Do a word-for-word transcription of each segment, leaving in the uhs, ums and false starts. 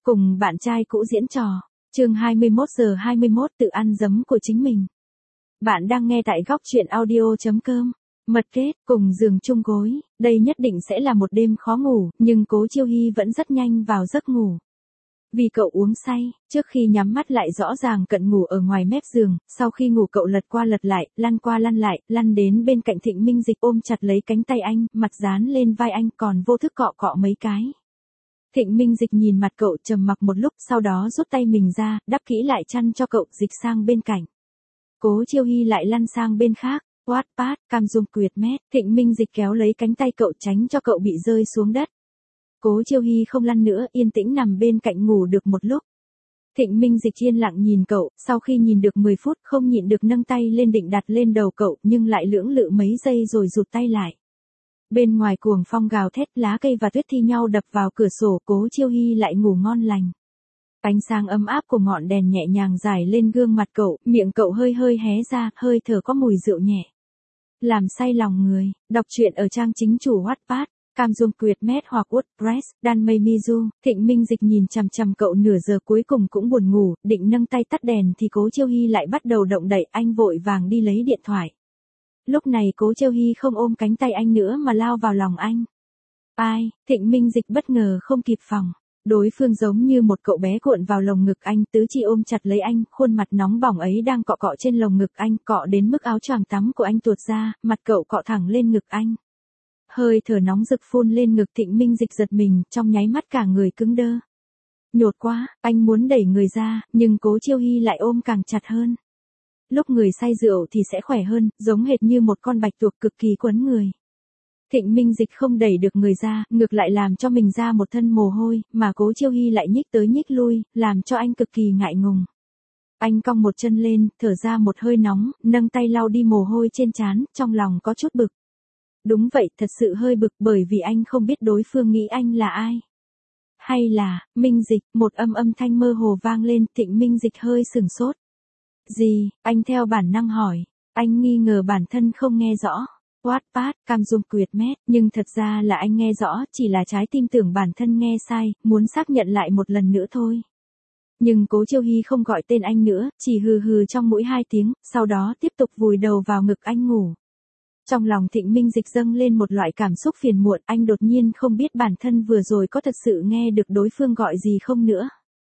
cùng bạn trai cũ diễn trò. Chương hai mươi mốt giờ hai mươi mốt tự ăn giấm của chính mình. Bạn đang nghe tại góc truyện audio chấm com. Mật kết, cùng giường chung gối, đây nhất định sẽ là một đêm khó ngủ, nhưng Cố Chiêu Hy vẫn rất nhanh vào giấc ngủ. Vì cậu uống say, trước khi nhắm mắt lại rõ ràng cận ngủ ở ngoài mép giường, sau khi ngủ cậu lật qua lật lại, lăn qua lăn lại, lăn đến bên cạnh Thịnh Minh Dịch ôm chặt lấy cánh tay anh, mặt dán lên vai anh còn vô thức cọ cọ mấy cái. Thịnh Minh Dịch nhìn mặt cậu trầm mặc một lúc, sau đó rút tay mình ra, đắp kỹ lại chăn cho cậu, dịch sang bên cạnh. Cố Chiêu Hy lại lăn sang bên khác. Wattpad, cam dung quyệt mét, Thịnh Minh Dịch kéo lấy cánh tay cậu tránh cho cậu bị rơi xuống đất. Cố Chiêu Hy không lăn nữa, yên tĩnh nằm bên cạnh ngủ được một lúc. Thịnh Minh Dịch yên lặng nhìn cậu, sau khi nhìn được mười phút không nhịn được nâng tay lên định đặt lên đầu cậu, nhưng lại lưỡng lự mấy giây rồi rụt tay lại. Bên ngoài cuồng phong gào thét, lá cây và tuyết thi nhau đập vào cửa sổ, Cố Chiêu Hy lại ngủ ngon lành. Ánh sáng ấm áp của ngọn đèn nhẹ nhàng rải lên gương mặt cậu, miệng cậu hơi hơi hé ra, hơi thở có mùi rượu nhẹ. Làm say lòng người, đọc truyện ở trang chính chủ Wattpad, cam dung quyệt mét hoặc WordPress, đan mây Mizu. Thịnh Minh Dịch nhìn chằm chằm cậu nửa giờ cuối cùng cũng buồn ngủ, định nâng tay tắt đèn thì Cố Chiêu Hy lại bắt đầu động đậy, anh vội vàng đi lấy điện thoại. Lúc này Cố Chiêu Hy không ôm cánh tay anh nữa mà lao vào lòng anh. Ai, Thịnh Minh Dịch bất ngờ không kịp phòng. Đối phương giống như một cậu bé cuộn vào lồng ngực anh, tứ chi ôm chặt lấy anh, khuôn mặt nóng bỏng ấy đang cọ cọ trên lồng ngực anh, cọ đến mức áo choàng tắm của anh tuột ra, mặt cậu cọ thẳng lên ngực anh. Hơi thở nóng rực phun lên ngực, Thịnh Minh Dịch giật mình, trong nháy mắt cả người cứng đơ. Nhột quá, anh muốn đẩy người ra, nhưng Cố Chiêu Hy lại ôm càng chặt hơn. Lúc người say rượu thì sẽ khỏe hơn, giống hệt như một con bạch tuộc cực kỳ quấn người. Thịnh Minh Dịch không đẩy được người ra, ngược lại làm cho mình ra một thân mồ hôi, mà Cố Chiêu Hy lại nhích tới nhích lui, làm cho anh cực kỳ ngại ngùng. Anh cong một chân lên, thở ra một hơi nóng, nâng tay lau đi mồ hôi trên trán, trong lòng có chút bực. Đúng vậy, thật sự hơi bực bởi vì anh không biết đối phương nghĩ anh là ai. Hay là, Minh Dịch, một âm âm thanh mơ hồ vang lên, Thịnh Minh Dịch hơi sửng sốt. Gì, anh theo bản năng hỏi, anh nghi ngờ bản thân không nghe rõ. Wattpad, cam dung quyệt mét, nhưng thật ra là anh nghe rõ, chỉ là trái tim tưởng bản thân nghe sai, muốn xác nhận lại một lần nữa thôi. Nhưng Cố Chiêu Hy không gọi tên anh nữa, chỉ hừ hừ trong mũi hai tiếng, sau đó tiếp tục vùi đầu vào ngực anh ngủ. Trong lòng Thịnh Minh Dịch dâng lên một loại cảm xúc phiền muộn, anh đột nhiên không biết bản thân vừa rồi có thật sự nghe được đối phương gọi gì không nữa.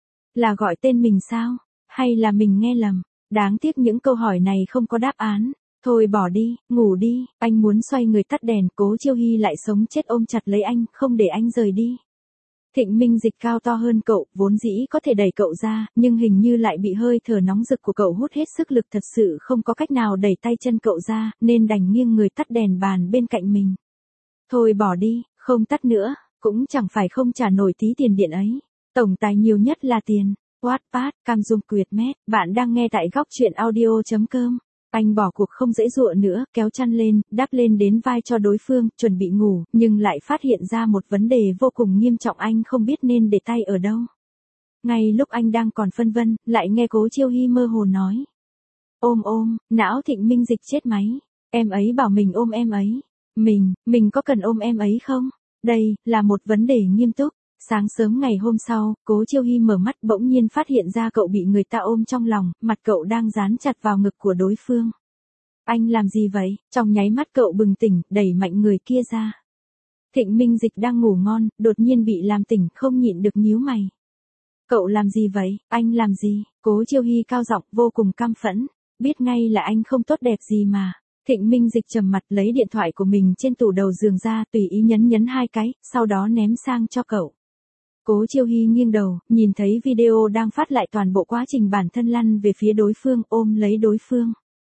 Là gọi tên mình sao? Hay là mình nghe lầm? Đáng tiếc những câu hỏi này không có đáp án. Thôi bỏ đi, ngủ đi, anh muốn xoay người tắt đèn, Cố Chiêu Hy lại sống chết ôm chặt lấy anh, không để anh rời đi. Thịnh Minh Dịch cao to hơn cậu, vốn dĩ có thể đẩy cậu ra, nhưng hình như lại bị hơi thở nóng rực của cậu hút hết sức lực, thật sự không có cách nào đẩy tay chân cậu ra, nên đành nghiêng người tắt đèn bàn bên cạnh mình. Thôi bỏ đi, không tắt nữa, cũng chẳng phải không trả nổi tí tiền điện ấy. Tổng tài nhiều nhất là tiền. Wattpad, cam dung quyệt mét, bạn đang nghe tại góc truyện audio chấm com. Anh bỏ cuộc không dễ dụa nữa, kéo chăn lên, đắp lên đến vai cho đối phương, chuẩn bị ngủ, nhưng lại phát hiện ra một vấn đề vô cùng nghiêm trọng, anh không biết nên để tay ở đâu. Ngay lúc anh đang còn phân vân, lại nghe Cố Chiêu Hy mơ hồ nói. Ôm ôm, não Thịnh Minh Dịch chết máy. Em ấy bảo mình ôm em ấy. Mình, mình có cần ôm em ấy không? Đây, là một vấn đề nghiêm túc. Sáng sớm ngày hôm sau, Cố Chiêu Hy mở mắt bỗng nhiên phát hiện ra cậu bị người ta ôm trong lòng, mặt cậu đang dán chặt vào ngực của đối phương. Anh làm gì vậy? Trong nháy mắt cậu bừng tỉnh, đẩy mạnh người kia ra. Thịnh Minh Dịch đang ngủ ngon, đột nhiên bị làm tỉnh, không nhịn được nhíu mày. Cậu làm gì vậy? Anh làm gì? Cố Chiêu Hy cao giọng, vô cùng căm phẫn. Biết ngay là anh không tốt đẹp gì mà. Thịnh Minh Dịch trầm mặt lấy điện thoại của mình trên tủ đầu giường ra, tùy ý nhấn nhấn hai cái, sau đó ném sang cho cậu. Cố Chiêu Hy nghiêng đầu, nhìn thấy video đang phát lại toàn bộ quá trình bản thân lăn về phía đối phương, ôm lấy đối phương.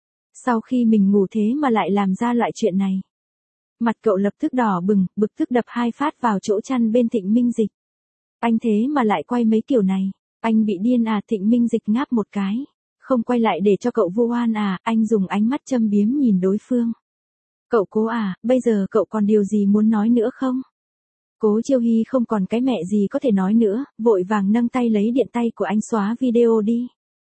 Sau khi mình ngủ thế mà lại làm ra loại chuyện này. Mặt cậu lập tức đỏ bừng, bực tức đập hai phát vào chỗ chăn bên Thịnh Minh Dịch. Anh thế mà lại quay mấy kiểu này. Anh bị điên à? Thịnh Minh Dịch ngáp một cái. Không quay lại để cho cậu vu oan à? Anh dùng ánh mắt châm biếm nhìn đối phương. Cậu Cố à, bây giờ cậu còn điều gì muốn nói nữa không? Cố Chiêu Hy không còn cái mẹ gì có thể nói nữa, vội vàng nâng tay lấy điện tay của anh xóa video đi.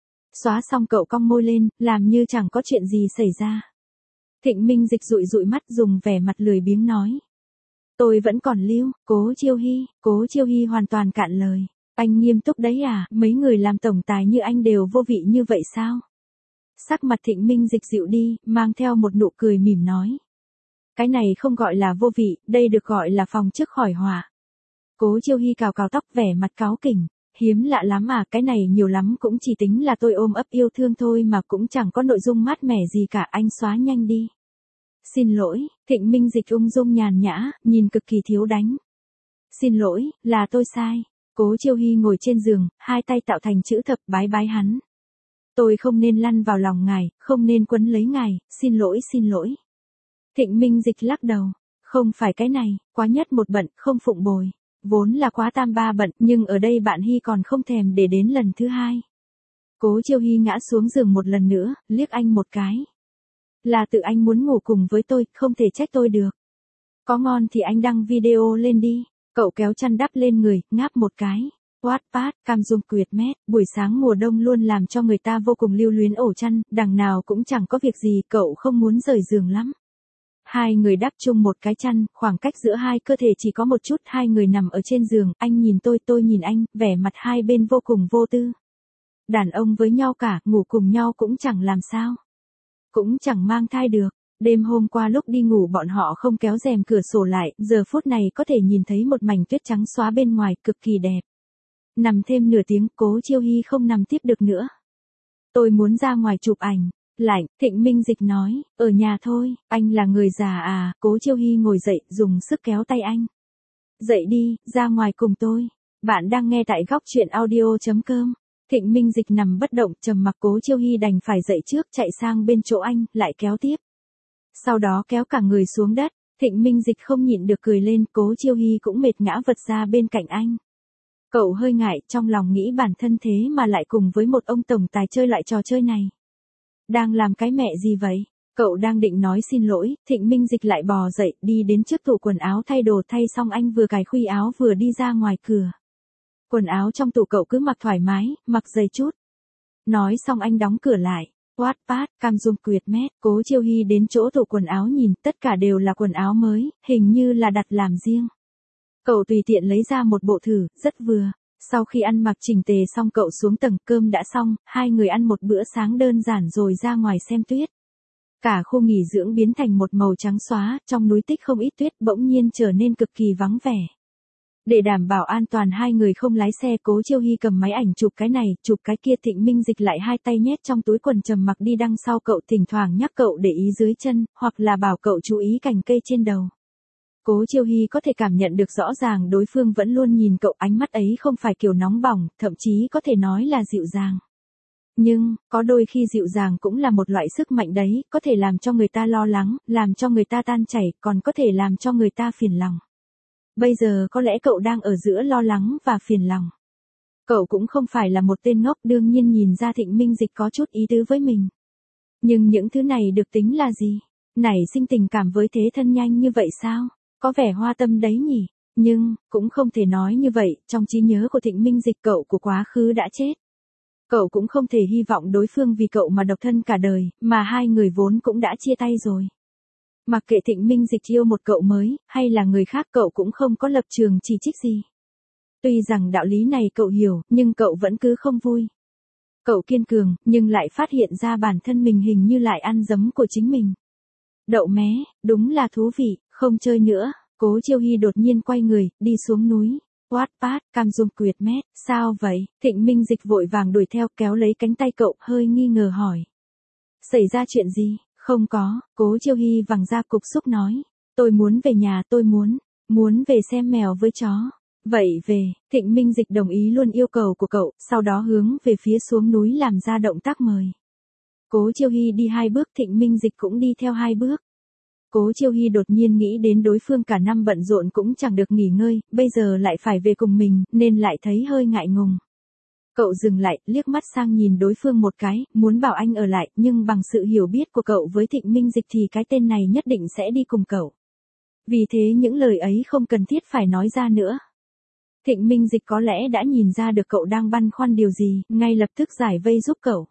Xóa xong cậu cong môi lên, làm như chẳng có chuyện gì xảy ra. Thịnh Minh Dịch dụi dụi mắt dùng vẻ mặt lười biếng nói. Tôi vẫn còn lưu, Cố Chiêu Hy, Cố Chiêu Hy hoàn toàn cạn lời. Anh nghiêm túc đấy à, mấy người làm tổng tài như anh đều vô vị như vậy sao? Sắc mặt Thịnh Minh Dịch dịu đi, mang theo một nụ cười mỉm nói. Cái này không gọi là vô vị, đây được gọi là phòng trước khỏi họa. Cố Chiêu Hy cào cào tóc vẻ mặt cáu kỉnh. Hiếm lạ lắm à, cái này nhiều lắm cũng chỉ tính là tôi ôm ấp yêu thương thôi mà cũng chẳng có nội dung mát mẻ gì cả, anh xóa nhanh đi. Xin lỗi, Thịnh Minh Dịch ung dung nhàn nhã, nhìn cực kỳ thiếu đánh. Xin lỗi, là tôi sai. Cố Chiêu Hy ngồi trên giường, hai tay tạo thành chữ thập bái bái hắn. Tôi không nên lăn vào lòng ngài, không nên quấn lấy ngài, xin lỗi xin lỗi. Thịnh Minh Dịch lắc đầu, không phải cái này, quá nhất một bận, không phụng bồi. Vốn là quá tam ba bận, nhưng ở đây bạn Hy còn không thèm để đến lần thứ hai. Cố Chiêu Hy ngã xuống giường một lần nữa, liếc anh một cái. Là tự anh muốn ngủ cùng với tôi, không thể trách tôi được. Có ngon thì anh đăng video lên đi. Cậu kéo chăn đắp lên người, ngáp một cái. Wattpad, cam dung quyệt mét, buổi sáng mùa đông luôn làm cho người ta vô cùng lưu luyến ổ chăn, đằng nào cũng chẳng có việc gì, cậu không muốn rời giường lắm. Hai người đắp chung một cái chăn, khoảng cách giữa hai cơ thể chỉ có một chút, hai người nằm ở trên giường, anh nhìn tôi, tôi nhìn anh, vẻ mặt hai bên vô cùng vô tư. Đàn ông với nhau cả, ngủ cùng nhau cũng chẳng làm sao. Cũng chẳng mang thai được. Đêm hôm qua lúc đi ngủ bọn họ không kéo rèm cửa sổ lại, giờ phút này có thể nhìn thấy một mảnh tuyết trắng xóa bên ngoài, cực kỳ đẹp. Nằm thêm nửa tiếng, Cố Chiêu Hy không nằm tiếp được nữa. Tôi muốn ra ngoài chụp ảnh. Lạnh, Thịnh Minh Dịch nói, ở nhà thôi, anh là người già à, Cố Chiêu Hy ngồi dậy, dùng sức kéo tay anh. Dậy đi, ra ngoài cùng tôi. Bạn đang nghe tại góc truyện audio chấm com. Thịnh Minh Dịch nằm bất động, trầm mặc. Cố Chiêu Hy đành phải dậy trước, chạy sang bên chỗ anh, lại kéo tiếp. Sau đó kéo cả người xuống đất, Thịnh Minh Dịch không nhịn được cười lên, Cố Chiêu Hy cũng mệt ngã vật ra bên cạnh anh. Cậu hơi ngại, trong lòng nghĩ bản thân thế mà lại cùng với một ông tổng tài chơi lại trò chơi này. Đang làm cái mẹ gì vậy? Cậu đang định nói xin lỗi, Thịnh Minh Dịch lại bò dậy, đi đến trước tủ quần áo thay đồ, thay xong anh vừa cài khuy áo vừa đi ra ngoài cửa. Quần áo trong tủ cậu cứ mặc thoải mái, mặc dày chút. Nói xong anh đóng cửa lại. Wattpad, cam dung quyệt mét, Cố Chiêu Hy đến chỗ tủ quần áo nhìn, tất cả đều là quần áo mới, hình như là đặt làm riêng. Cậu tùy tiện lấy ra một bộ thử, rất vừa. Sau khi ăn mặc chỉnh tề xong cậu xuống tầng, cơm đã xong, hai người ăn một bữa sáng đơn giản rồi ra ngoài xem tuyết. Cả khu nghỉ dưỡng biến thành một màu trắng xóa, trong núi tích không ít tuyết, bỗng nhiên trở nên cực kỳ vắng vẻ. Để đảm bảo an toàn hai người không lái xe, Cố Chiêu Hy cầm máy ảnh chụp cái này, chụp cái kia, Thịnh Minh Dịch lại hai tay nhét trong túi quần trầm mặc đi đằng sau cậu, thỉnh thoảng nhắc cậu để ý dưới chân, hoặc là bảo cậu chú ý cành cây trên đầu. Cố Chiêu Hy có thể cảm nhận được rõ ràng đối phương vẫn luôn nhìn cậu, ánh mắt ấy không phải kiểu nóng bỏng, thậm chí có thể nói là dịu dàng. Nhưng, có đôi khi dịu dàng cũng là một loại sức mạnh đấy, có thể làm cho người ta lo lắng, làm cho người ta tan chảy, còn có thể làm cho người ta phiền lòng. Bây giờ có lẽ cậu đang ở giữa lo lắng và phiền lòng. Cậu cũng không phải là một tên ngốc, đương nhiên nhìn ra Thịnh Minh Dịch có chút ý tứ với mình. Nhưng những thứ này được tính là gì? Nảy sinh tình cảm với thế thân nhanh như vậy sao? Có vẻ hoa tâm đấy nhỉ? Nhưng, cũng không thể nói như vậy, trong trí nhớ của Thịnh Minh Dịch cậu của quá khứ đã chết. Cậu cũng không thể hy vọng đối phương vì cậu mà độc thân cả đời, mà hai người vốn cũng đã chia tay rồi. Mặc kệ Thịnh Minh Dịch yêu một cậu mới, hay là người khác, cậu cũng không có lập trường chỉ trích gì. Tuy rằng đạo lý này cậu hiểu, nhưng cậu vẫn cứ không vui. Cậu kiên cường, nhưng lại phát hiện ra bản thân mình hình như lại ăn giấm của chính mình. Đậu mé, đúng là thú vị, không chơi nữa. Cố Chiêu Hy đột nhiên quay người, đi xuống núi. Wattpad, cam dung quyệt mét, sao vậy? Thịnh Minh Dịch vội vàng đuổi theo, kéo lấy cánh tay cậu, hơi nghi ngờ hỏi. Xảy ra chuyện gì? Không có, Cố Chiêu Hy vẳng ra cục xúc nói. Tôi muốn về nhà, tôi muốn, muốn về xem mèo với chó. Vậy về, Thịnh Minh Dịch đồng ý luôn yêu cầu của cậu, sau đó hướng về phía xuống núi làm ra động tác mời. Cố Chiêu Hy đi hai bước, Thịnh Minh Dịch cũng đi theo hai bước. Cố Chiêu Hy đột nhiên nghĩ đến đối phương cả năm bận rộn cũng chẳng được nghỉ ngơi, bây giờ lại phải về cùng mình, nên lại thấy hơi ngại ngùng. Cậu dừng lại, liếc mắt sang nhìn đối phương một cái, muốn bảo anh ở lại, nhưng bằng sự hiểu biết của cậu với Thịnh Minh Dịch thì cái tên này nhất định sẽ đi cùng cậu. Vì thế những lời ấy không cần thiết phải nói ra nữa. Thịnh Minh Dịch có lẽ đã nhìn ra được cậu đang băn khoăn điều gì, ngay lập tức giải vây giúp cậu.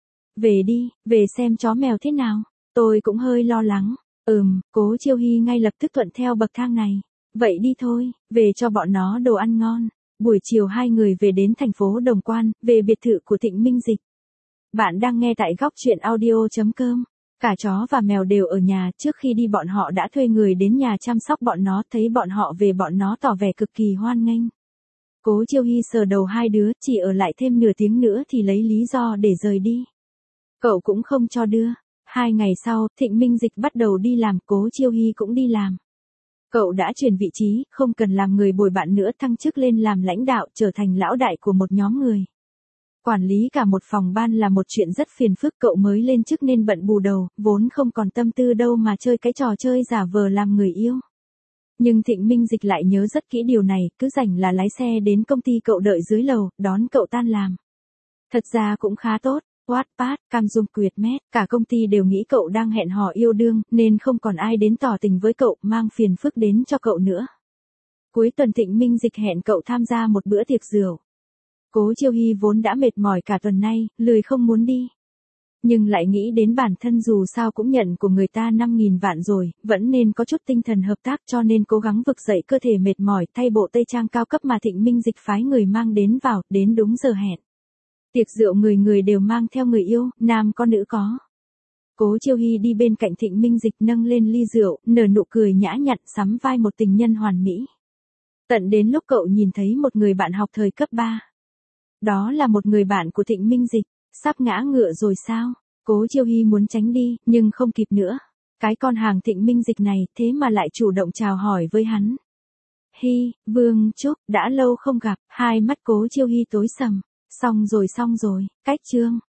Về đi, về xem chó mèo thế nào, tôi cũng hơi lo lắng. Ừm, Cố Chiêu Hy ngay lập tức thuận theo bậc thang này. Vậy đi thôi, về cho bọn nó đồ ăn ngon. Buổi chiều hai người về đến thành phố Đồng Quan, về biệt thự của Thịnh Minh Dịch. Bạn đang nghe tại góc truyện audio.com. Cả chó và mèo đều ở nhà, trước khi đi bọn họ đã thuê người đến nhà chăm sóc bọn nó, thấy bọn họ về bọn nó tỏ vẻ cực kỳ hoan nghênh. Cố Chiêu Hy sờ đầu hai đứa, chỉ ở lại thêm nửa tiếng nữa thì lấy lý do để rời đi. Cậu cũng không cho đưa. Hai ngày sau, Thịnh Minh Dịch bắt đầu đi làm, Cố Chiêu Hy cũng đi làm. Cậu đã chuyển vị trí, không cần làm người bồi bạn nữa, thăng chức lên làm lãnh đạo, trở thành lão đại của một nhóm người. Quản lý cả một phòng ban là một chuyện rất phiền phức, cậu mới lên chức nên bận bù đầu, vốn không còn tâm tư đâu mà chơi cái trò chơi giả vờ làm người yêu. Nhưng Thịnh Minh Dịch lại nhớ rất kỹ điều này, cứ rảnh là lái xe đến công ty cậu đợi dưới lầu, đón cậu tan làm. Thật ra cũng khá tốt. Wattpad, Cam Dung Quyệt Mét, cả công ty đều nghĩ cậu đang hẹn hò yêu đương, nên không còn ai đến tỏ tình với cậu, mang phiền phức đến cho cậu nữa. Cuối tuần Thịnh Minh Dịch hẹn cậu tham gia một bữa tiệc rượu. Cố Chiêu Hy vốn đã mệt mỏi cả tuần nay, lười không muốn đi. Nhưng lại nghĩ đến bản thân dù sao cũng nhận của người ta năm nghìn vạn rồi, vẫn nên có chút tinh thần hợp tác, cho nên cố gắng vực dậy cơ thể mệt mỏi, thay bộ tây trang cao cấp mà Thịnh Minh Dịch phái người mang đến vào, đến đúng giờ hẹn. Tiệc rượu người người đều mang theo người yêu, nam có nữ có. Cố Chiêu Hy đi bên cạnh Thịnh Minh Dịch nâng lên ly rượu, nở nụ cười nhã nhặn, sắm vai một tình nhân hoàn mỹ. Tận đến lúc cậu nhìn thấy một người bạn học thời cấp ba. Đó là một người bạn của Thịnh Minh Dịch, sắp ngã ngựa rồi sao? Cố Chiêu Hy muốn tránh đi, nhưng không kịp nữa. Cái con hàng Thịnh Minh Dịch này thế mà lại chủ động chào hỏi với hắn. Hy, Vương Trúc, đã lâu không gặp, hai mắt Cố Chiêu Hy tối sầm. Xong rồi xong rồi, cách chương.